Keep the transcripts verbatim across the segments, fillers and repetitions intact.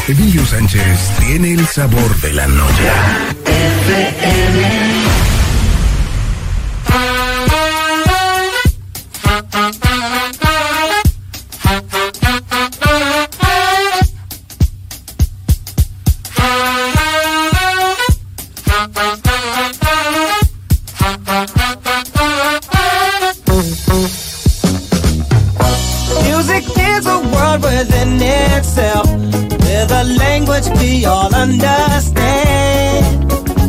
Emilio Sánchez tiene el sabor de la noche. F M. Within itself, with a language we all understand,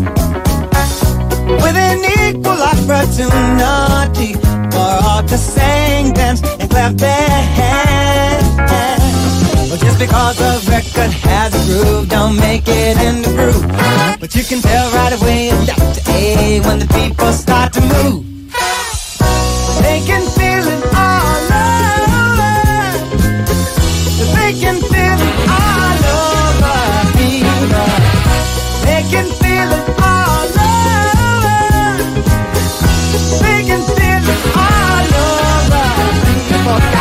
with an equal opportunity for all to sing, dance, and clap their hands. Well, just because a record has a groove, don't make it in the groove. But you can tell right away, left to A, when the people start to move. They can feel it all over. They can feel it all over people. They can feel it all over. They can feel it all over people. Go!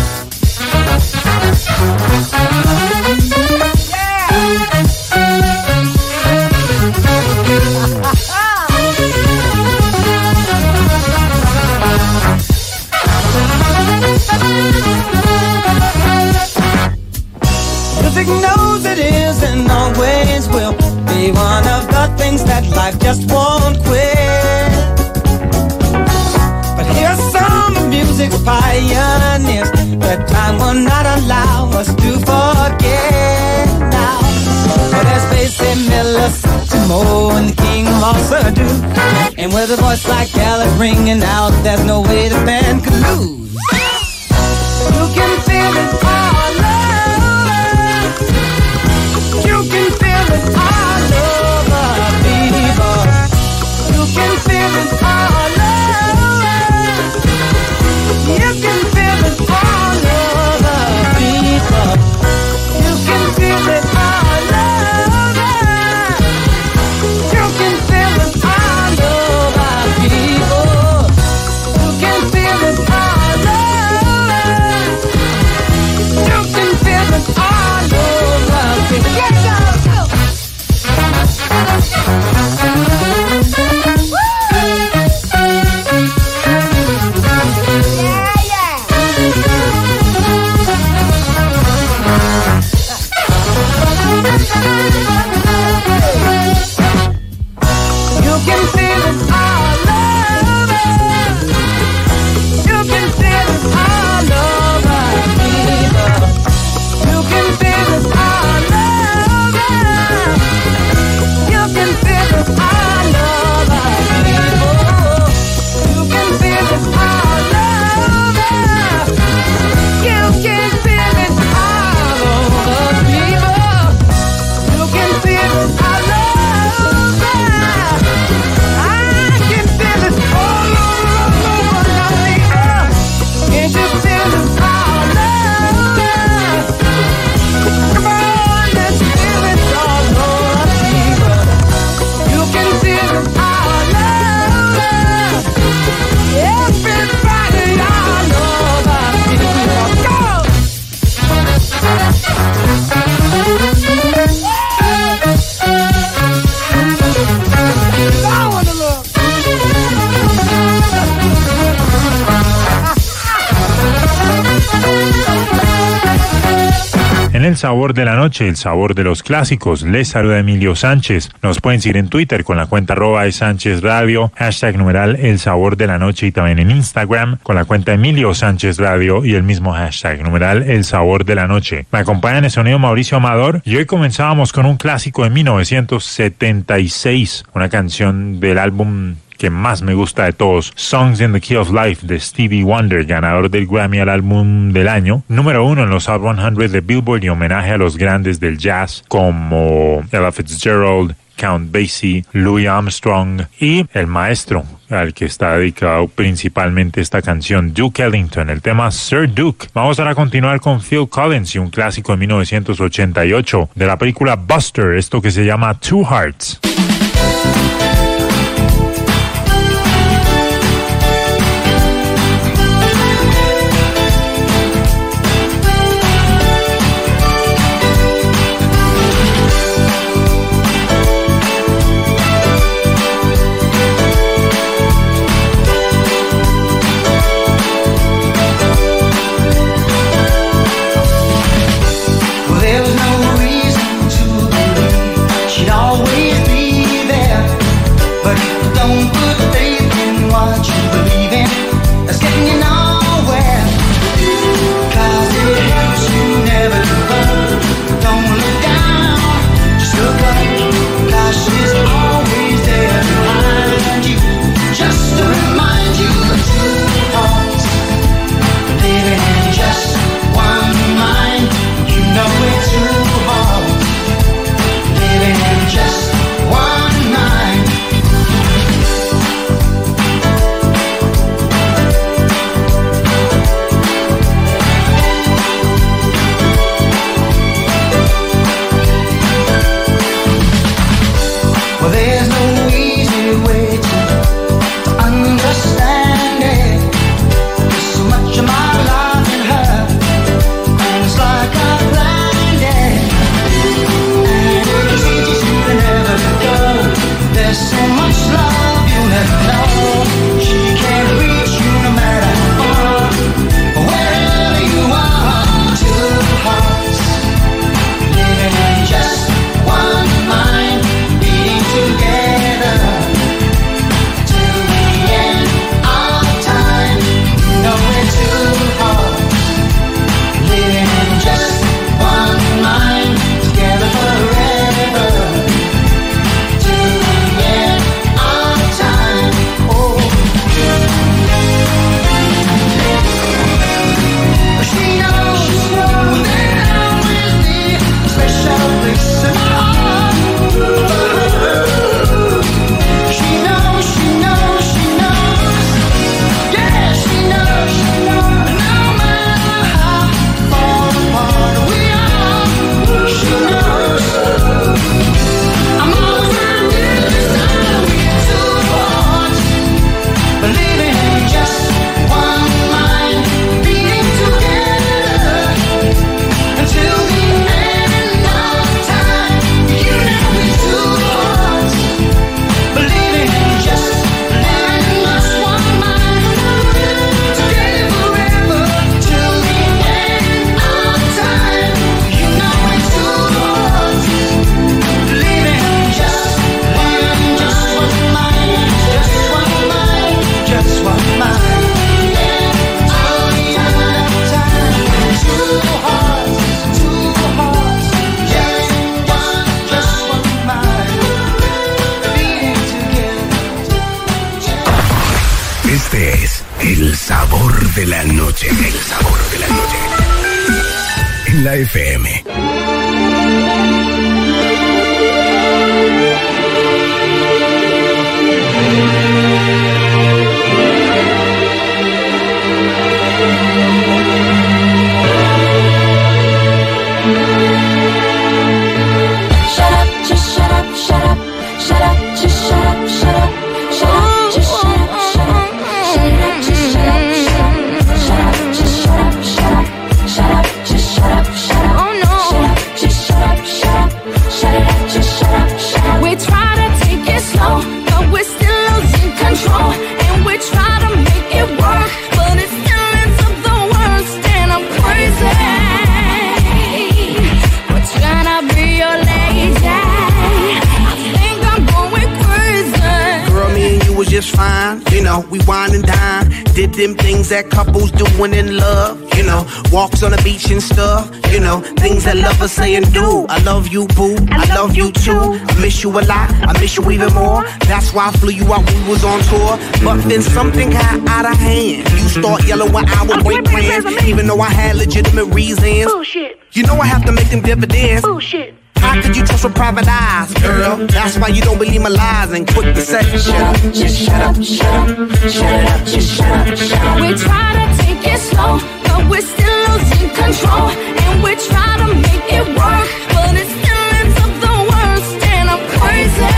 Music knows it is and always will be one of the things that life just won't quit. But here's some of music's pioneers that time will not allow us to forget now. But there's Basie Miller, Satchmo, and the king of all Surdo. And with a voice like Alice ringing out, there's no way the band could lose. You can feel it all over. You can feel it all over, people. You can feel it all over. You can feel it all over, people. You can feel it all over. You can feel it all over, people. You can feel it all over. You can feel it all over, people. Yeah. En el sabor de la noche, el sabor de los clásicos, les saluda Emilio Sánchez. Nos pueden seguir en Twitter con la cuenta arroba de Sánchez Radio, hashtag numeral el sabor de la noche, y también en Instagram con la cuenta Emilio Sánchez Radio y el mismo hashtag numeral el sabor de la noche. Me acompaña en el sonido Mauricio Amador y hoy comenzábamos con un clásico de mil novecientos setenta y seis, una canción del álbum que más me gusta de todos, Songs in the Key of Life, de Stevie Wonder, ganador del Grammy al álbum del año, número uno en los Hot cien de Billboard y homenaje a los grandes del jazz como Ella Fitzgerald, Count Basie, Louis Armstrong y el maestro al que está dedicado principalmente esta canción, Duke Ellington, el tema Sir Duke. Vamos ahora a continuar con Phil Collins y un clásico de mil novecientos ochenta y ocho de la película Buster, esto que se llama Two Hearts. la F M. Fine, you know, we wine and dine. Did them things that couples do when in love, you know, walks on the beach and stuff, you know, things that lovers say and do. I love you, boo, I, I love you too. I miss you a lot, I miss you even more. That's why I flew you out when we was on tour. But then something got out of hand. You start yelling when I was boyfriend, even though I had legitimate reasons. Bullshit. You know I have to make them dividends. Bullshit. How could you trust with private eyes, girl? That's why you don't believe my lies and quick to say, shut up, just shut up, shut up, shut it up, just shut up, shut up. We try to take it slow, but we're still losing control. And we try to make it work, but it still ends up the worst. And I'm crazy.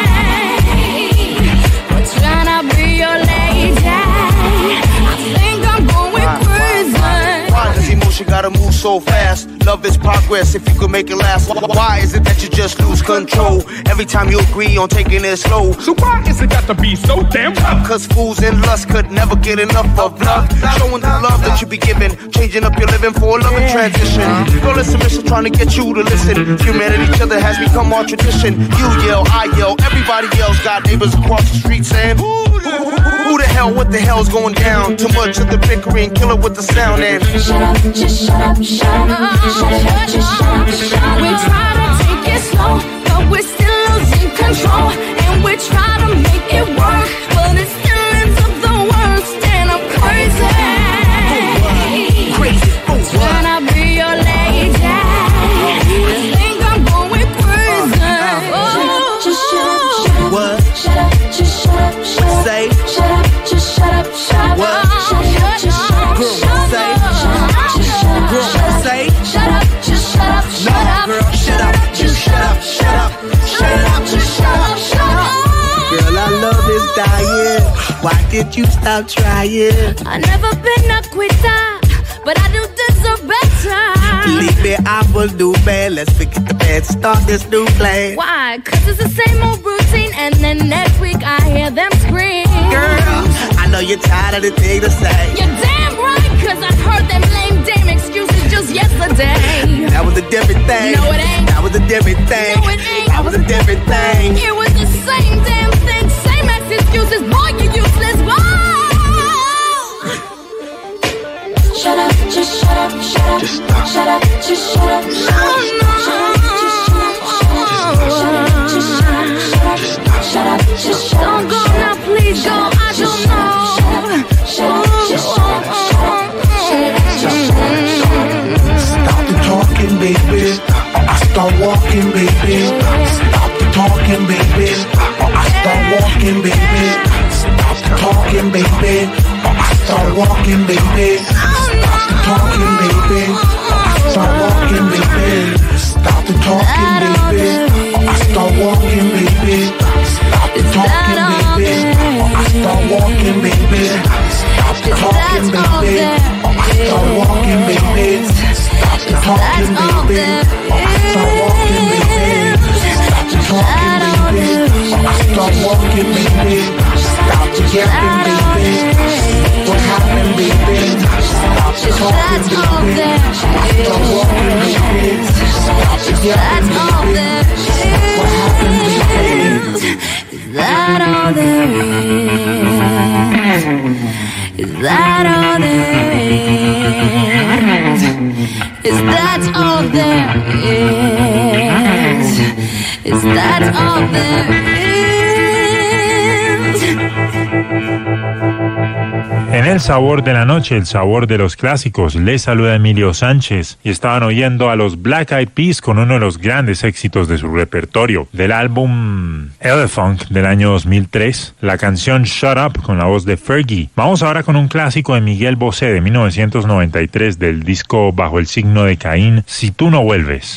We're trying to be your lady. I think I'm going crazy. Why does emotion gotta move so fast? Love is progress if you could make it last. Why is it that you just lose control every time you agree on taking it slow? So why is it got to be so damn tough? Cause fools in lust could never get enough of love. Showing the love that you be giving, changing up your living for a loving transition. Girl, it's submission trying to get you to listen. Humanity, each other has become our tradition. You yell, I yell, everybody yells. Got neighbors across the street saying, who, who the hell, what the hell's going down? Too much of the bickering, kill it with the sound and shut up, just shut up, shut up. Shut up, just shut up, shut up. We try to take it slow, but we're still losing control. And we try to make it work, but it still ends up the worst. And I'm crazy. crazy. Oh, trying to be your lady. I think I'm going crazy. Oh, just shut up, shut up. What? Shut up, just shut up, shut up. Say. Shut up, just shut up, shut up. What? Shut up, just shut up, Girl, shut up. say. Girl, say. Shut up, just shut up, shut up. No, girl, shut up, just shut up, shut up. Shut up, just shut up, shut up. Girl, I love this diet. Why did you stop trying? I never been a quitter, but I do deserve better. Believe me, I will do bad. Let's forget the bad, start this new plan. Why? Cause it's the same old routine, and then next week I hear them scream. Girl, I know you're tired of the thing to say. You're damn right, cause I heard them lame damn excuses just yesterday. That was a different thing. No, it ain't. That was a different thing. No, it ain't. That was a different thing. It was the same damn thing, same ass excuses. Boy, you useless. Whoa! Shut up, just shut up, shut up. Just stop. Shut up, just shut up. No, no. Shut up, just shut up, shut up. Just shut up, shut up. Shut up, just shut up. Don't go now, please go. I don't know. Shut up, just shut up, shut up. Stop the talking, baby, or I start walking, baby. Stop the talking, baby, or I start walking, baby. Stop the talking, baby, or I start walking, baby. Stop the talking, baby, or I start walking, baby. Stop the talking, baby, or I start walking, baby. Stop the talking, baby, or I start walking, baby. Stop the talking, baby, or I start walking, baby. Stop the talking, baby, or I start walking, baby. Stop the talking, baby, or I start walking, baby. Stop the yapping, baby. What happened, baby? Stop the talking, baby, or I start walking, baby. Stop the yapping, baby. What happened, baby? Is that all there is? Is that all there is? Is that all there is? Is that all there is? En el sabor de la noche, el sabor de los clásicos, les saluda Emilio Sánchez y estaban oyendo a los Black Eyed Peas con uno de los grandes éxitos de su repertorio, del álbum Elephant del año dos mil tres, la canción Shut Up con la voz de Fergie. Vamos ahora con un clásico de Miguel Bosé de mil novecientos noventa y tres del disco Bajo el signo de Caín, Si tú no vuelves.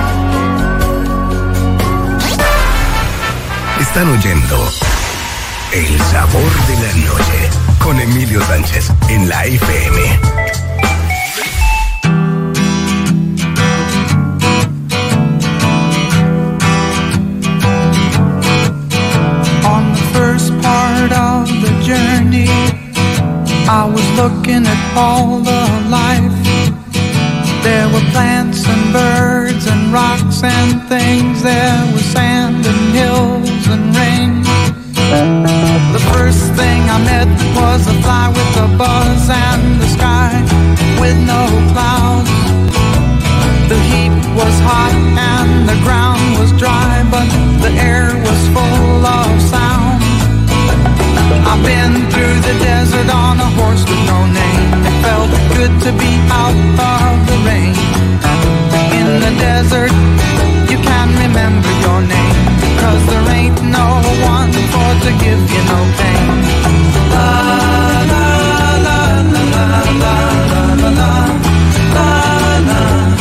Están oyendo El sabor de la noche. Con Emilio Sánchez en la F M. On the first part of the journey, I was looking at all the life. There were plants and birds and rocks and things. There was sand and hills and rain. The first thing I met was a fly with a buzz and the sky with no clouds. The heat was hot and the ground was dry, but the air was full of sound. I've been through the desert on a horse with no name. It felt good to be out of the rain. In the desert, you can remember your name, 'cause there ain't no one for to give you no pain. La la la la la la la la la la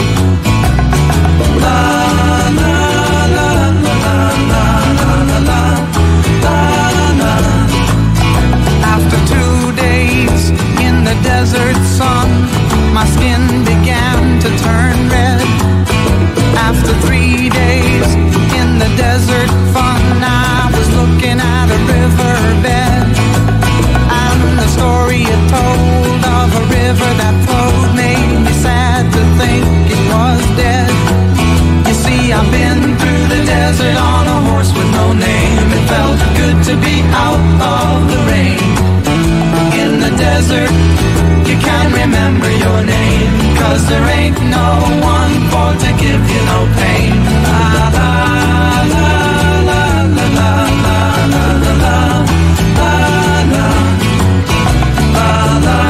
la la la. After two days in the desert sun, my skin began to turn red. After three days in the desert fun, I was looking at a riverbed, and the story it told of a river that flowed made me sad to think it was dead. You see, I've been through the desert on a horse with no name. It felt good to be out of the rain. In the desert, you can't remember your name, 'cause there ain't no one for to give you no pain. La la la la la la la la la la la la la la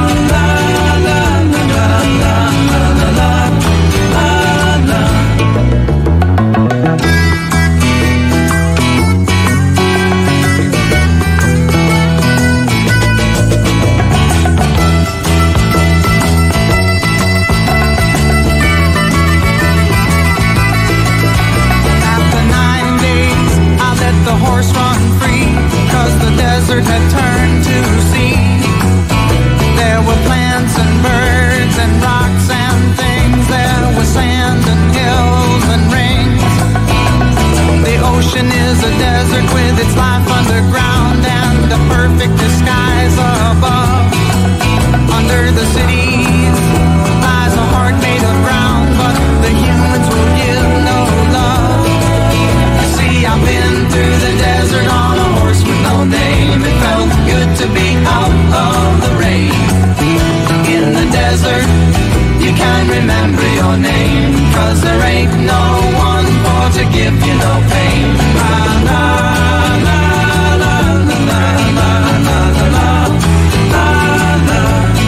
had turned to sea. There were plants and birds and rocks and things. There was sand and hills and rings. The ocean is a desert with its life underground and a perfect disguise above. Under the cities lies a heart made of brown, but the humans will give no love. You see, I've been through the desert on a horse with no name. It felt good to be out of the rain. In the desert, you can't remember your name, 'cause there ain't no one for to give you no pain. La la la la la la la la la la la la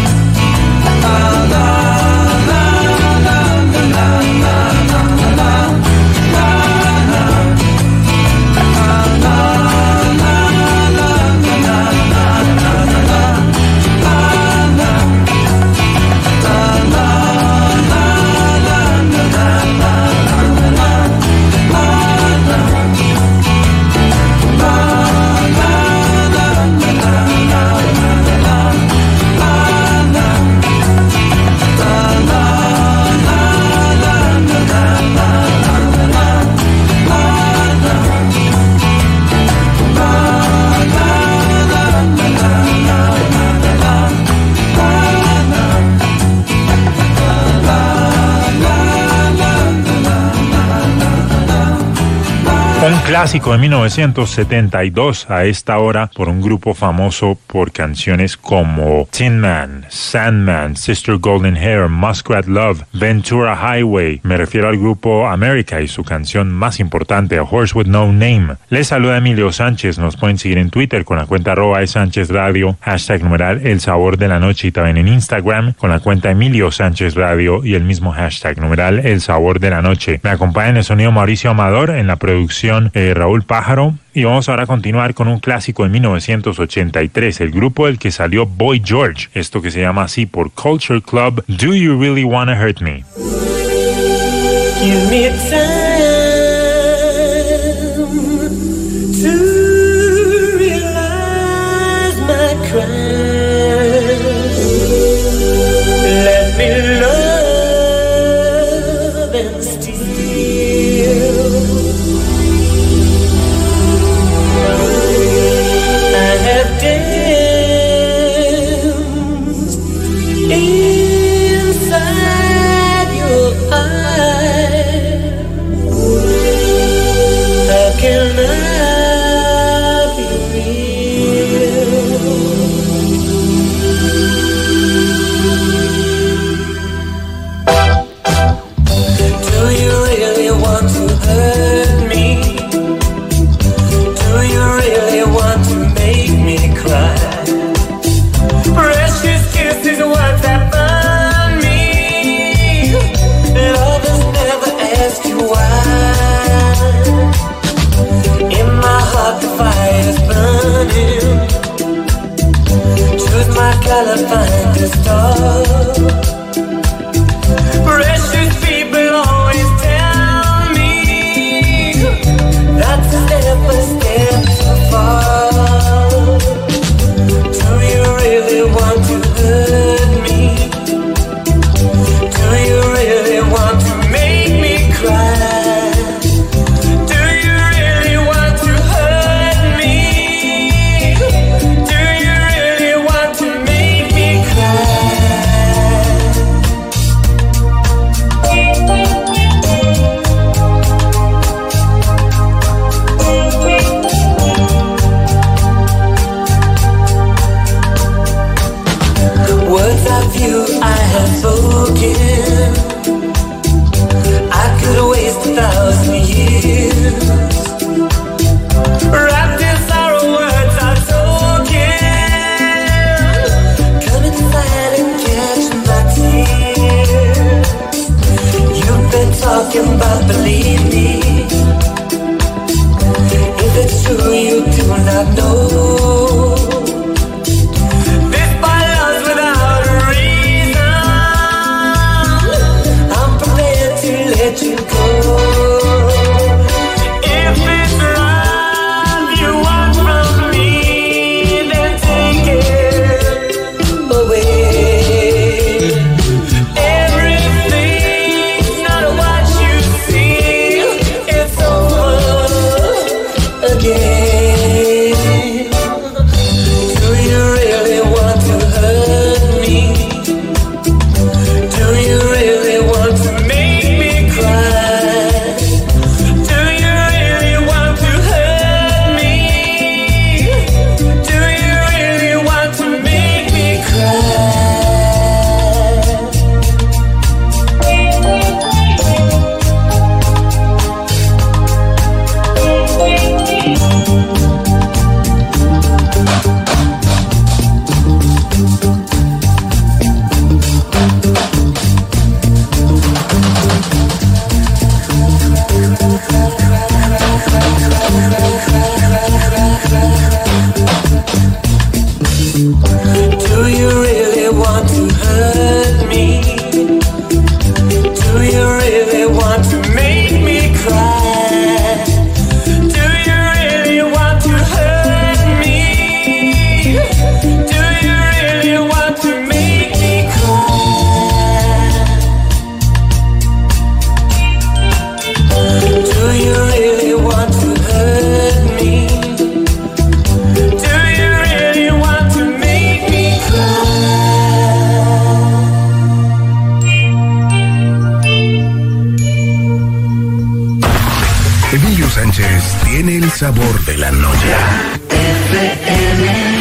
la Un clásico de mil novecientos setenta y dos a esta hora por un grupo famoso por canciones como Tin Man, Sandman, Sister Golden Hair, Muskrat Love, Ventura Highway. Me refiero al grupo America y su canción más importante, A Horse With No Name. Les saluda Emilio Sánchez. Nos pueden seguir en Twitter con la cuenta arroba Sánchez Radio, hashtag numeral El Sabor de la Noche, y también en Instagram con la cuenta Emilio Sánchez Radio y el mismo hashtag numeral El Sabor de la Noche. Me acompaña en el sonido Mauricio Amador, en la producción eh, Raúl Pájaro, y vamos ahora a continuar con un clásico de mil novecientos ochenta y tres, el grupo del que salió Boy George, esto que se llama así por Culture Club, Do You Really Wanna Hurt Me? Give me time to realize Emilio Sánchez tiene el sabor de la noche. F M.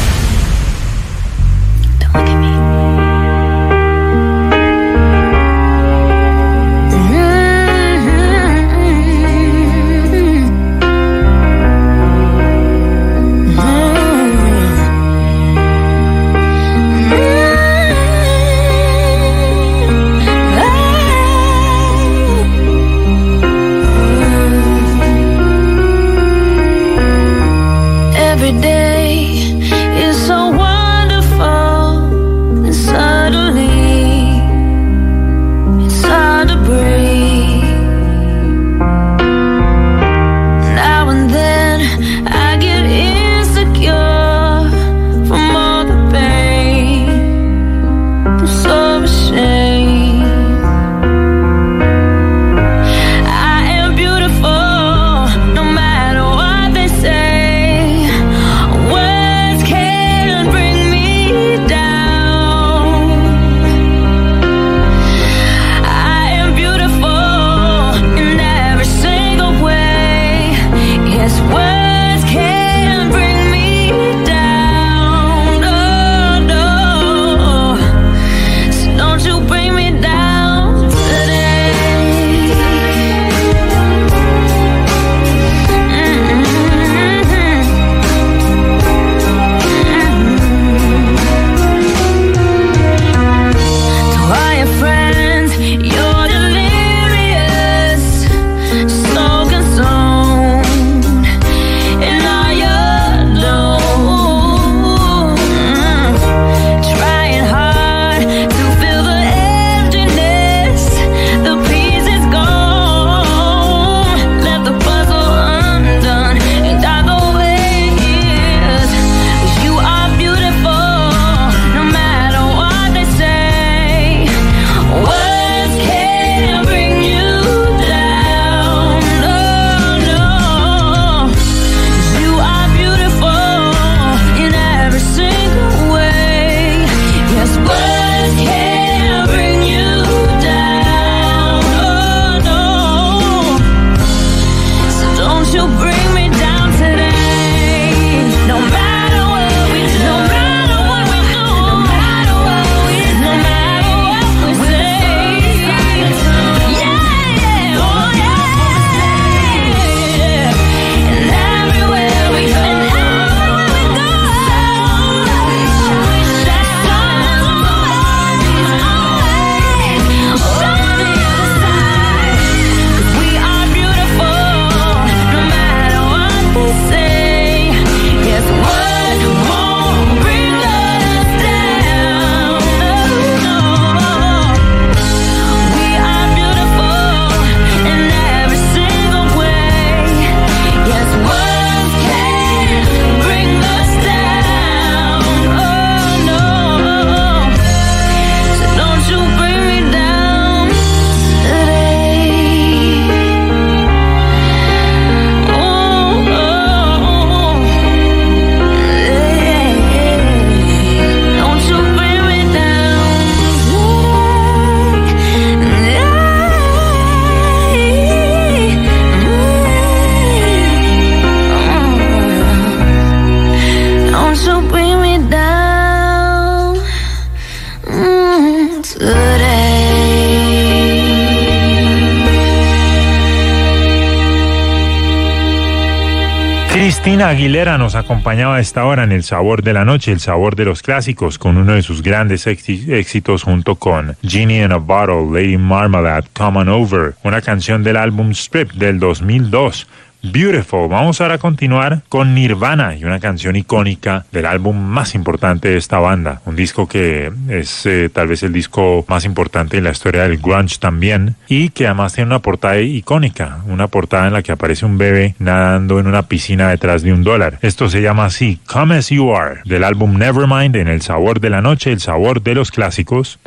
Christina Aguilera nos acompañaba a esta hora en El Sabor de la Noche, el sabor de los clásicos, con uno de sus grandes éxitos junto con Genie in a Bottle, Lady Marmalade, Come On Over, una canción del álbum Strip del dos mil dos. Beautiful. Vamos ahora a continuar con Nirvana y una canción icónica del álbum más importante de esta banda. Un disco que es eh, tal vez el disco más importante en la historia del grunge también, y que además tiene una portada icónica, una portada en la que aparece un bebé nadando en una piscina detrás de un dólar. Esto se llama así, Come As You Are, del álbum Nevermind, en El Sabor de la Noche, el sabor de los clásicos.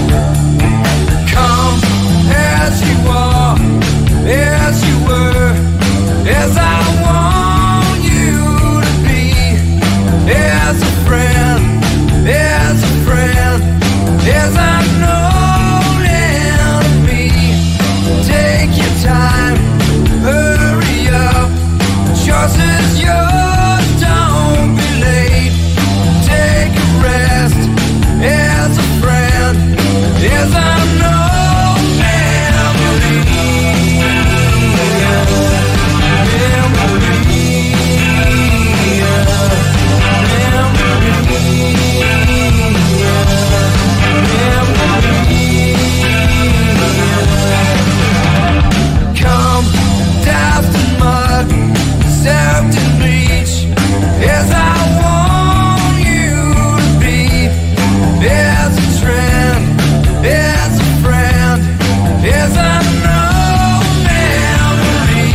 As you were as I want you to be, as a friend, as a friend, as I know and me. Take your time, hurry up, choice is yours, don't be late. Take a rest, as a friend, as I know. Soaked in bleach, as I want you to be, as a trend, as a friend, as I know memory,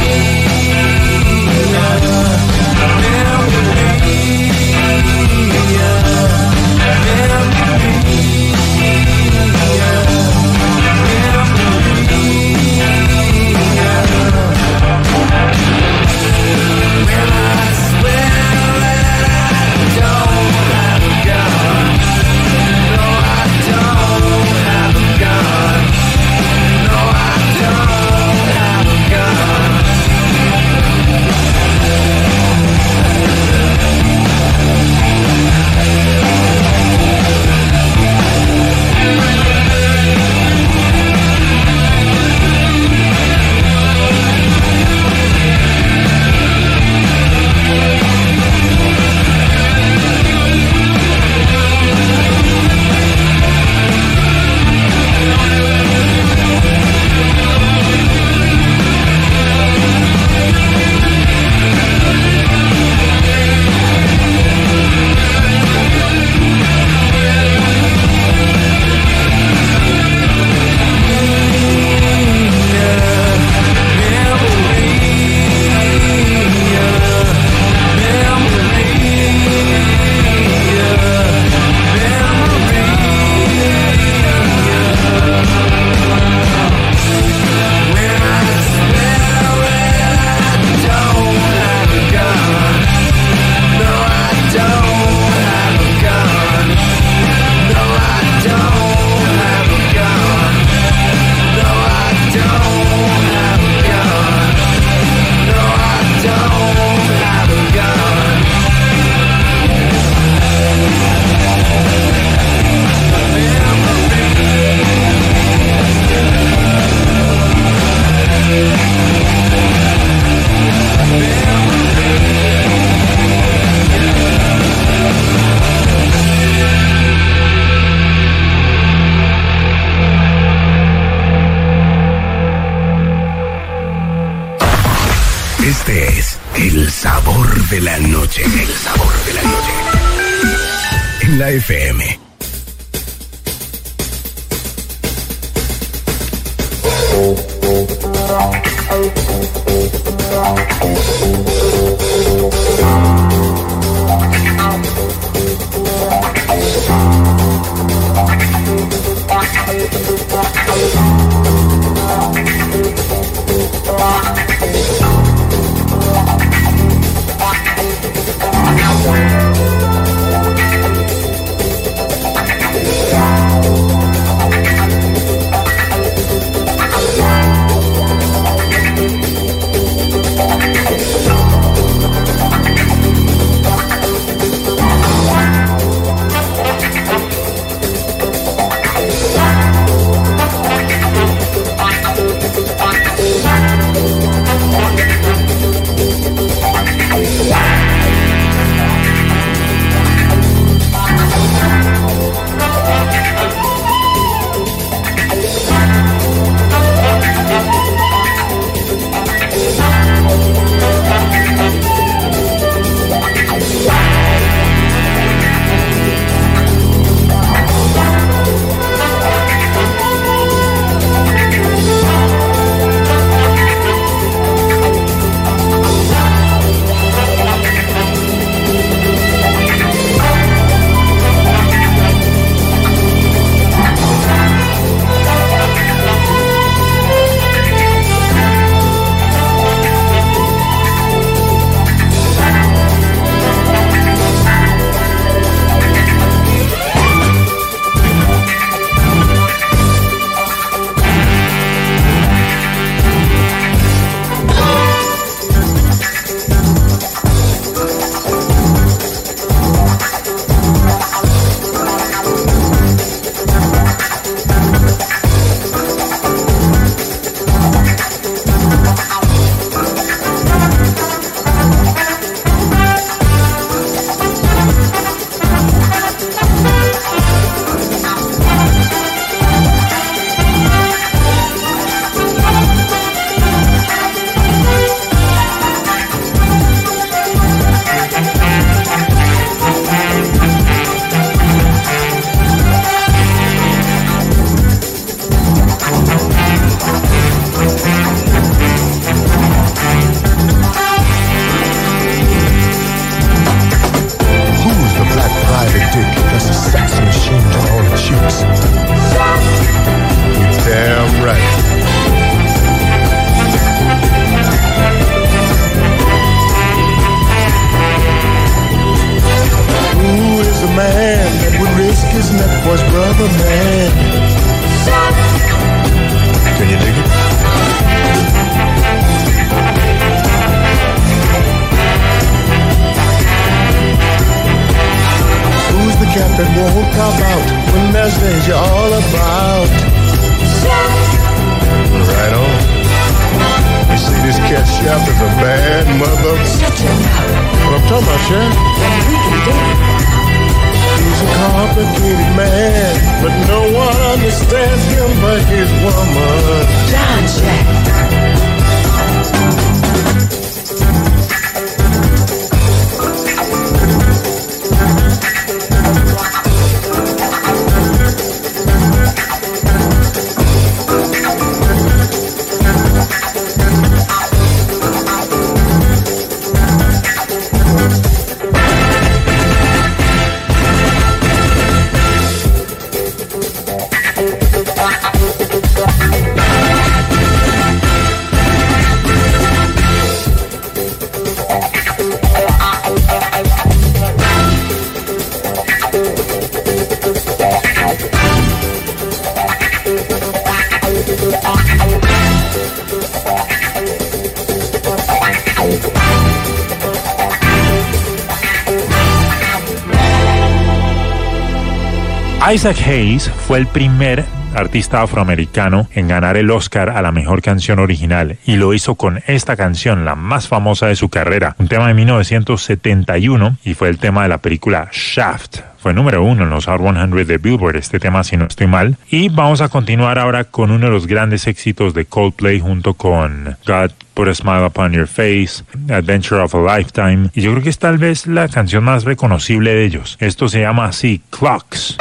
Este es el sabor de la noche. El sabor de la noche. En la F M. that won't cop out when there's danger all about. Right on. You see, this cat Chef is a bad mother. Shut your mouth. What I'm talking about, Chef? We can do it. He's a complicated man, but no one understands him but his woman. John Jack. Isaac Hayes fue el primer artista afroamericano en ganar el Oscar a la mejor canción original, y lo hizo con esta canción, la más famosa de su carrera, un tema de mil novecientos setenta y uno, y fue el tema de la película Shaft. Fue número uno en los Hot cien de Billboard, este tema, si no estoy mal. Y vamos a continuar ahora con uno de los grandes éxitos de Coldplay, junto con God Put a Smile Upon Your Face, Adventure of a Lifetime, y yo creo que es tal vez la canción más reconocible de ellos. Esto se llama así, Clocks.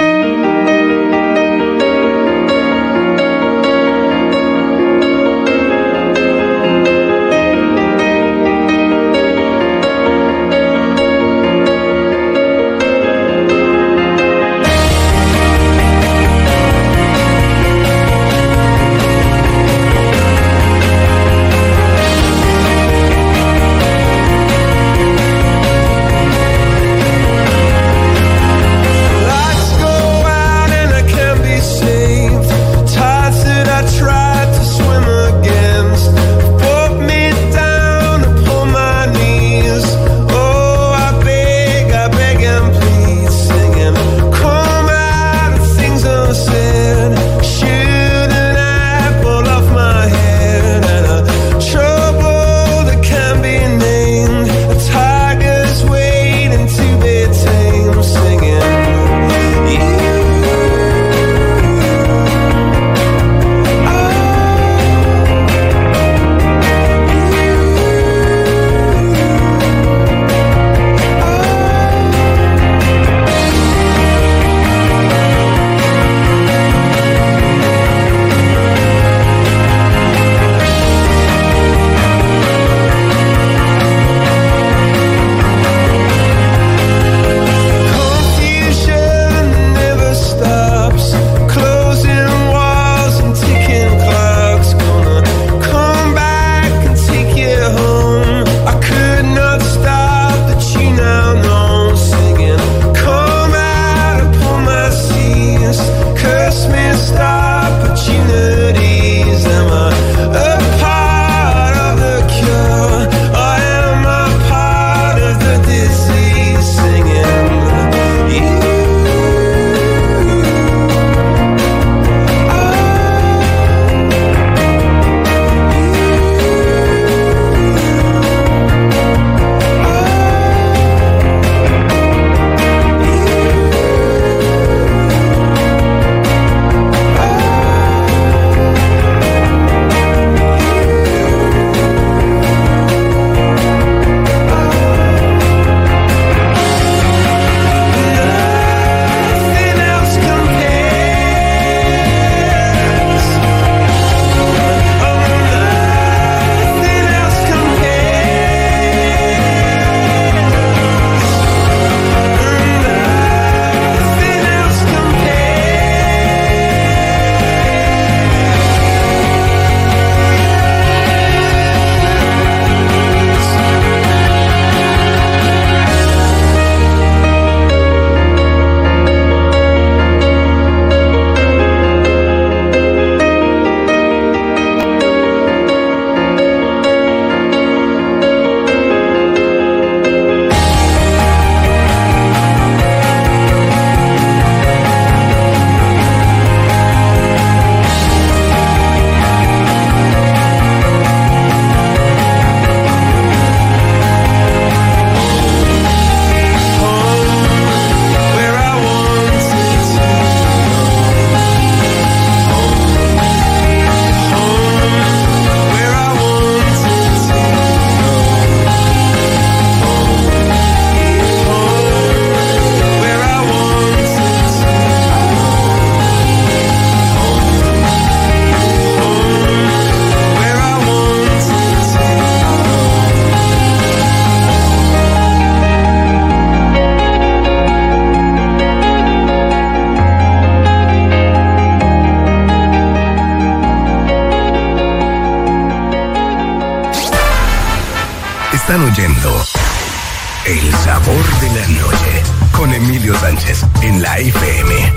Let's go. Están oyendo El Sabor de la Noche con Emilio Sánchez en la F M.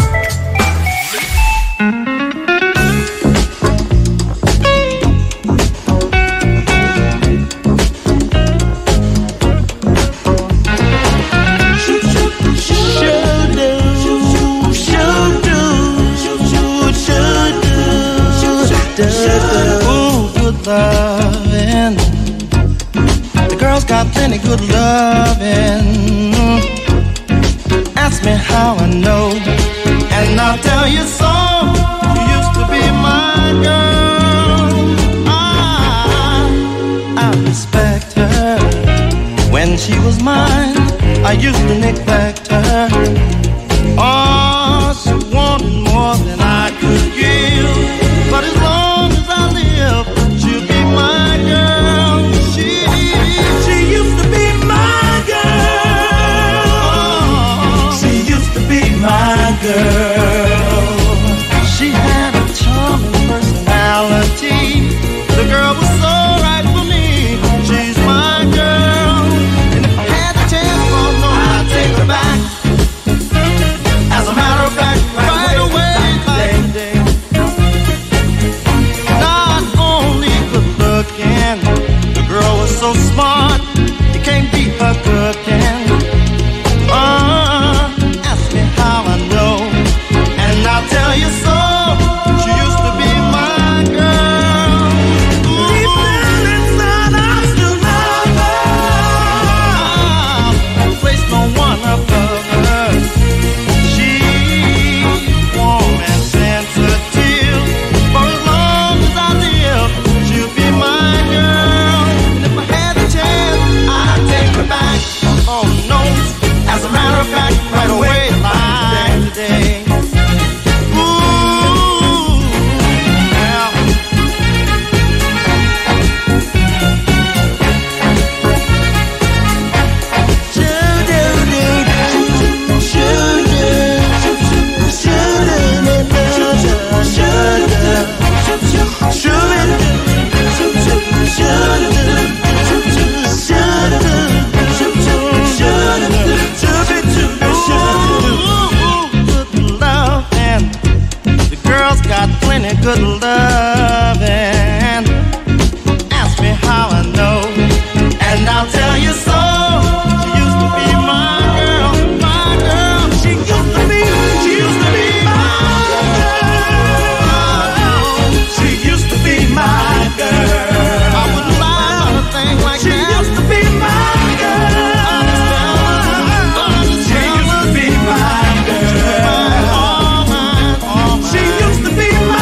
Ooh, good lovin'. The girls got plenty good lovin'. Ask me how I know, and I'll tell you so. She used to be my girl. I, I respect her. When she was mine, I used to neglect her. Oh, she wanted more than I could give. But as long as I live, she'll be my girl. She, she used to be my girl. She used to be my girl. She had a charming personality. The girl was so right for me. She's my girl. And if I had a chance, oh no, I'd take her back. As a matter of fact, right away, like today. The girl was so smart, you can't beat her cooking. Uh, ask me how I know, and I'll tell you so. She used to be my girl. Deep down inside, I still love her. Place no one above her. She's warm and sensitive. For as long as I live, she'll be my back. Oh no, as a matter of fact, right away, like today. Ooh, yeah. Good love and ask me how I know, and I'll tell you so. She used to be my girl, my girl. She used to be, she used to be my girl. She used to be my girl. I wouldn't lie about a thing like she that. She used to be my girl. She used to be my girl. All mine, all mine. She used to be my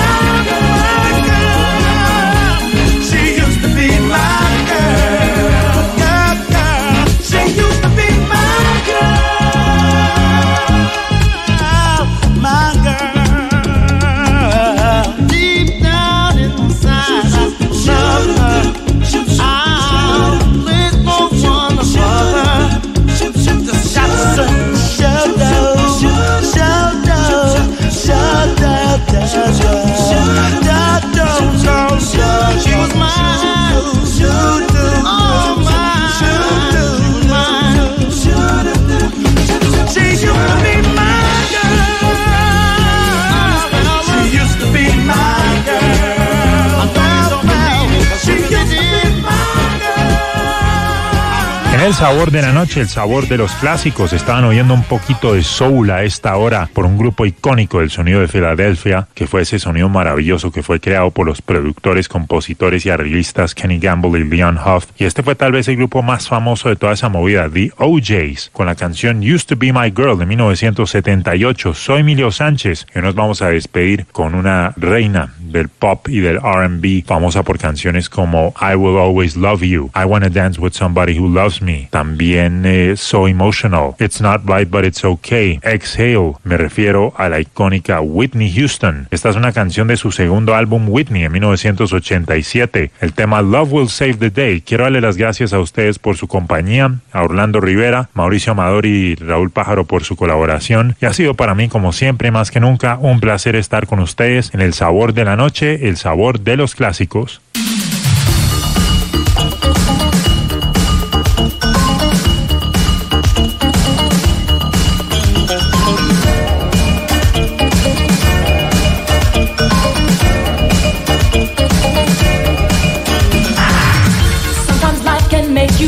El sabor de la noche, el sabor de los clásicos. Estaban oyendo un poquito de soul a esta hora por un grupo icónico del sonido de Filadelfia, que fue ese sonido maravilloso que fue creado por los productores, compositores y arreglistas Kenny Gamble y Leon Huff. Y este fue tal vez el grupo más famoso de toda esa movida, The O Js, con la canción Used to Be My Girl de mil novecientos setenta y ocho. Soy Emilio Sánchez y nos vamos a despedir con una reina del pop y del R and B, famosa por canciones como I Will Always Love You, I Wanna Dance With Somebody Who Loves Me, también eh, So Emotional, It's Not Right But It's Okay, Exhale. Me refiero a la icónica Whitney Houston. Esta es una canción de su segundo álbum Whitney en mil novecientos ochenta y siete, el tema Love Will Save the Day. Quiero darle las gracias a ustedes por su compañía, a Orlando Rivera, Mauricio Amador y Raúl Pájaro por su colaboración, y ha sido para mí, como siempre, más que nunca, un placer estar con ustedes en El Sabor de la Noche, el sabor de los clásicos.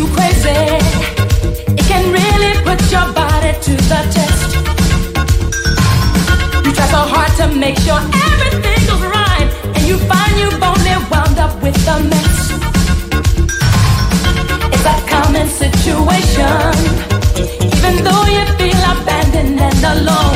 crazy. It can really put your body to the test. You try so hard to make sure everything goes right, and you find you've only wound up with a mess. It's a common situation, even though you feel abandoned and alone.